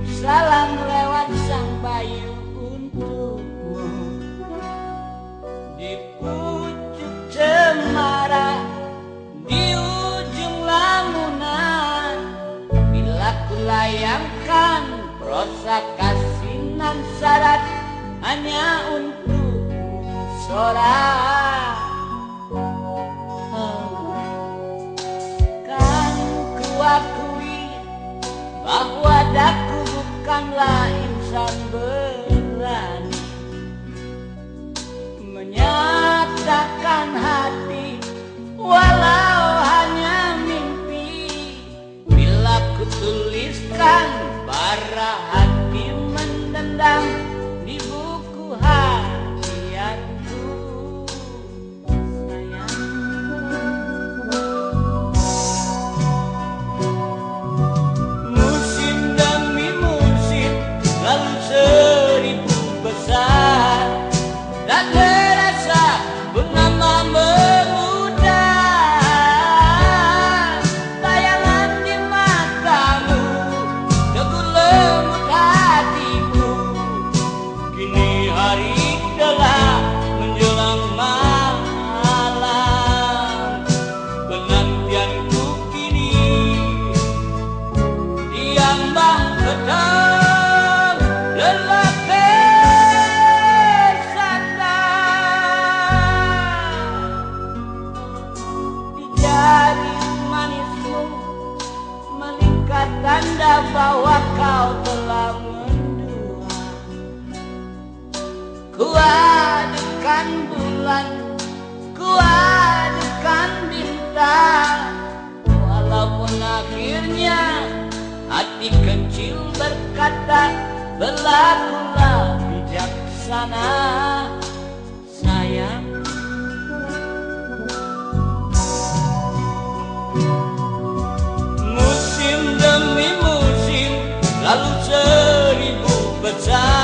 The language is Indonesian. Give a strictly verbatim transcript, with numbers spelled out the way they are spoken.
salam lewat sang bayu untukmu. Di pucuk cemara, di ujung lamunan, bila ku layangkan prosa kasinan syarat hanya untukmu seorang. Kan ku akui bahwa daku bukanlah insan berani menyatakan hati walau hanya mimpi. Bila ku tuliskan bara hati mendendam di buku harianku, sayang. Musim demi musim lalu seribu besar, tak terasa bernama memudar. Bayangan di matamu teguh lembut hatiku. Kini hari telah menjelang malam, penantianku kini diambang petang lelah bersandar. Di jari manismu melingkar tanda bahwa kau telah mendua. Kuadukan bulan, kuadukan bintang, walaupun akhirnya hati kecil berkata berlakulah bijaksana, sayang. Musim demi musim lalu seribu besar,